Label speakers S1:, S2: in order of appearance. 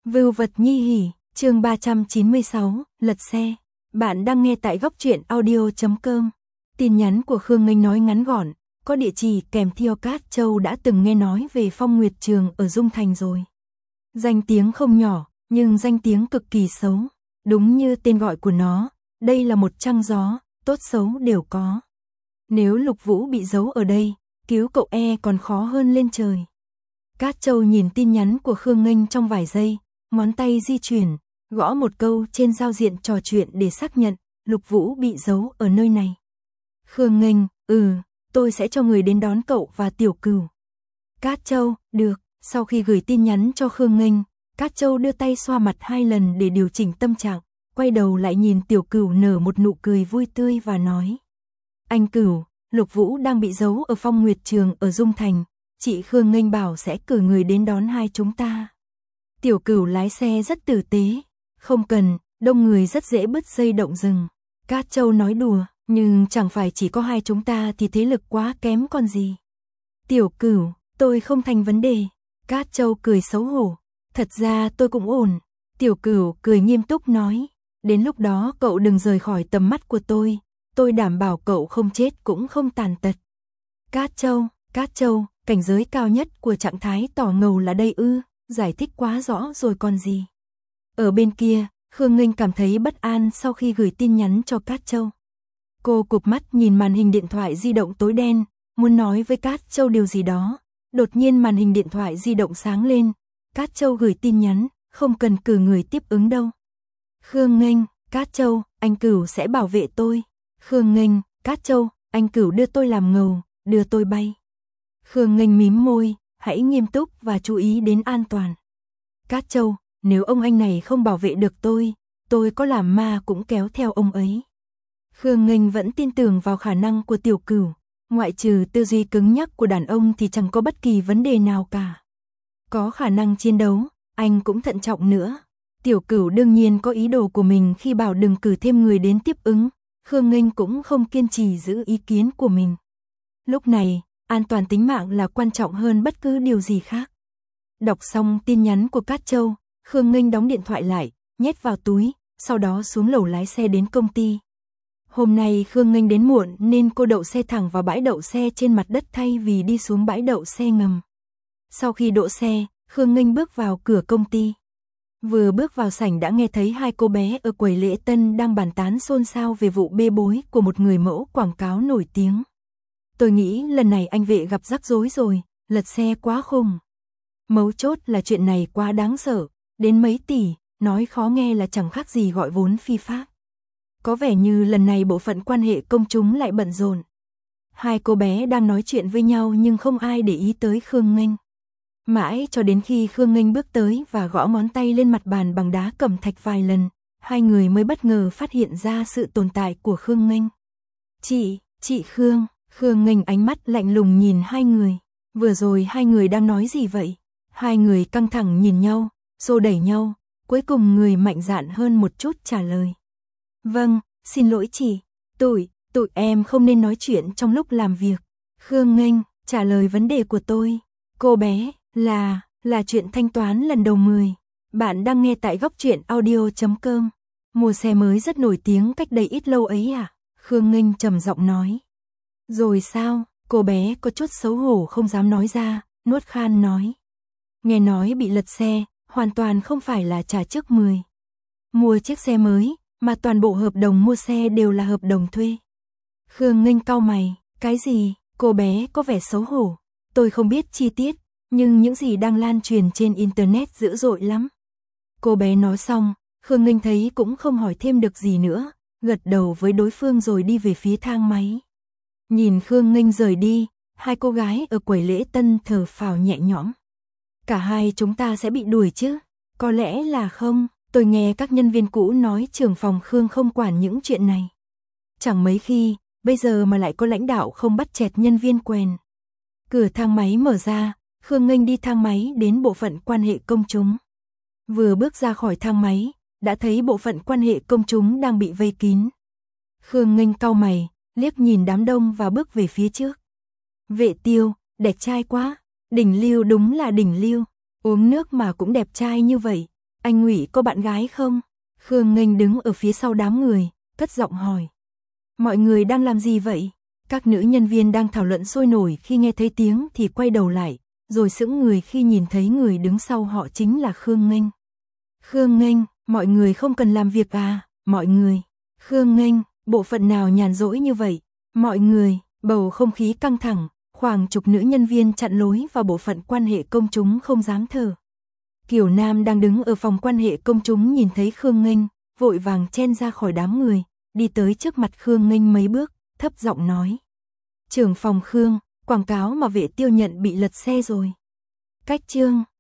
S1: Vưu vật nhi hỉ, chương 396, lật xe. Bạn đang nghe tại góc truyện audio.com. Tin nhắn của Khương Nghênh nói ngắn gọn, có địa chỉ kèm theo Cát Châu đã từng nghe nói về Phong Nguyệt Trường ở Dung Thành rồi. Danh tiếng không nhỏ, nhưng danh tiếng cực kỳ xấu. Đúng như tên gọi của nó, đây là một trăng gió, tốt xấu đều có. Nếu Lục Vũ bị giấu ở đây, cứu cậu còn khó hơn lên trời. Cát Châu nhìn tin nhắn của Khương Nghênh trong vài giây, ngón tay di chuyển, gõ một câu trên giao diện trò chuyện để xác nhận, Lục Vũ bị giấu ở nơi này. Khương Nghênh, tôi sẽ cho người đến đón cậu và Tiểu Cửu. Cát Châu, được, sau khi gửi tin nhắn cho Khương Nghênh, Cát Châu đưa tay xoa mặt 2 lần để điều chỉnh tâm trạng, quay đầu lại nhìn Tiểu Cửu nở một nụ cười vui tươi và nói. Anh Cửu, Lục Vũ đang bị giấu ở Phong Nguyệt Trường ở Dung Thành, chị Khương Nghênh bảo sẽ cử người đến đón hai chúng ta. Tiểu Cửu lái xe rất tử tế, không cần, đông người rất dễ bứt dây động rừng. Cát Châu nói đùa, nhưng chẳng phải chỉ có hai chúng ta thì thế lực quá kém còn gì. Tiểu Cửu, tôi không thành vấn đề. Cát Châu cười xấu hổ, thật ra tôi cũng ổn. Tiểu Cửu cười nghiêm túc nói, đến lúc đó cậu đừng rời khỏi tầm mắt của tôi đảm bảo cậu không chết cũng không tàn tật. Cát Châu, cảnh giới cao nhất của trạng thái tỏ ngầu là đây ư, giải thích quá rõ rồi còn gì. Ở bên kia, Khương Nghênh cảm thấy bất an sau khi gửi tin nhắn cho Cát Châu. Cô cụp mắt nhìn màn hình điện thoại di động tối đen, muốn nói với Cát Châu điều gì đó. Đột nhiên màn hình điện thoại di động sáng lên, Cát Châu gửi tin nhắn, không cần cử người tiếp ứng đâu. Khương Nghênh, Cát Châu, anh Cửu sẽ bảo vệ tôi. Khương Nghênh, Cát Châu, anh Cửu đưa tôi làm ngầu, đưa tôi bay. Khương Nghênh mím môi, hãy nghiêm túc và chú ý đến an toàn. Cát Châu, nếu ông anh này không bảo vệ được tôi có làm ma cũng kéo theo ông ấy. Khương Nghênh vẫn tin tưởng vào khả năng của Tiểu Cửu, ngoại trừ tư duy cứng nhắc của đàn ông thì chẳng có bất kỳ vấn đề nào cả. Có khả năng chiến đấu, anh cũng thận trọng nữa. Tiểu Cửu đương nhiên có ý đồ của mình khi bảo đừng cử thêm người đến tiếp ứng, Khương Nghênh cũng không kiên trì giữ ý kiến của mình. Lúc này, an toàn tính mạng là quan trọng hơn bất cứ điều gì khác. Đọc xong tin nhắn của Cát Châu, Khương Nghênh đóng điện thoại lại, nhét vào túi, sau đó xuống lầu lái xe đến công ty. Hôm nay Khương Nghênh đến muộn nên cô đậu xe thẳng vào bãi đậu xe trên mặt đất thay vì đi xuống bãi đậu xe ngầm. Sau khi đỗ xe, Khương Nghênh bước vào cửa công ty. Vừa bước vào sảnh đã nghe thấy hai cô bé ở quầy lễ tân đang bàn tán xôn xao về vụ bê bối của một người mẫu quảng cáo nổi tiếng. Tôi nghĩ lần này anh vệ gặp rắc rối rồi, lật xe quá khùng. Mấu chốt là chuyện này quá đáng sợ, đến mấy tỷ, nói khó nghe là chẳng khác gì gọi vốn phi pháp. Có vẻ như lần này bộ phận quan hệ công chúng lại bận rộn. Hai cô bé đang nói chuyện với nhau nhưng không ai để ý tới Khương Nghênh. Mãi cho đến khi Khương Nghênh bước tới và gõ ngón tay lên mặt bàn bằng đá cẩm thạch vài lần, hai người mới bất ngờ phát hiện ra sự tồn tại của Khương Nghênh. Chị Khương, Khương Nghênh ánh mắt lạnh lùng nhìn hai người. Vừa rồi hai người đang nói gì vậy? Hai người căng thẳng nhìn nhau, xô đẩy nhau, cuối cùng người mạnh dạn hơn một chút trả lời. Vâng, xin lỗi chị, tụi em không nên nói chuyện trong lúc làm việc. Khương Nghênh, trả lời vấn đề của tôi. Cô bé, là chuyện thanh toán lần đầu 10. Bạn đang nghe tại góc truyện audio.com. Mua xe mới rất nổi tiếng cách đây ít lâu ấy à? Khương Nghênh trầm giọng nói. Rồi sao? Cô bé có chút xấu hổ không dám nói ra, nuốt khan nói. Nghe nói bị lật xe, hoàn toàn không phải là trả trước 10. Mua chiếc xe mới, mà toàn bộ hợp đồng mua xe đều là hợp đồng thuê. Khương Nghênh cau mày, cái gì? Cô bé có vẻ xấu hổ. Tôi không biết chi tiết, nhưng những gì đang lan truyền trên internet dữ dội lắm. Cô bé nói xong, Khương Nghênh thấy cũng không hỏi thêm được gì nữa, gật đầu với đối phương rồi đi về phía thang máy. Nhìn Khương Nghênh rời đi, hai cô gái ở quầy lễ tân thở phào nhẹ nhõm. Cả hai chúng ta sẽ bị đuổi chứ? Có lẽ là không, tôi nghe các nhân viên cũ nói trưởng phòng Khương không quản những chuyện này. Chẳng mấy khi, bây giờ mà lại có lãnh đạo không bắt chẹt nhân viên quèn. Cửa thang máy mở ra, Khương Nghênh đi thang máy đến bộ phận quan hệ công chúng. Vừa bước ra khỏi thang máy, đã thấy bộ phận quan hệ công chúng đang bị vây kín. Khương Nghênh cau mày, liếc nhìn đám đông và bước về phía trước. Vệ Tiêu, đẹp trai quá, đỉnh lưu đúng là đỉnh lưu, uống nước mà cũng đẹp trai như vậy, Anh Ngụy có bạn gái không? Khương Nghênh đứng ở phía sau đám người, cất giọng hỏi. Mọi người đang làm gì vậy? Các nữ nhân viên đang thảo luận sôi nổi khi nghe thấy tiếng thì quay đầu lại, rồi sững người khi nhìn thấy người đứng sau họ chính là Khương Nghênh. Khương Nghênh, mọi người không cần làm việc à, mọi người. Khương Nghênh, bộ phận nào nhàn rỗi như vậy? Mọi người, bầu không khí căng thẳng, khoảng chục nữ nhân viên chặn lối vào bộ phận quan hệ công chúng không dám thở. Kiều Nam đang đứng ở phòng quan hệ công chúng nhìn thấy Khương Nghênh, vội vàng chen ra khỏi đám người, đi tới trước mặt Khương Nghênh mấy bước, thấp giọng nói. Trưởng phòng Khương, quảng cáo mà Vệ Tiêu nhận bị lật xe rồi. Cách chương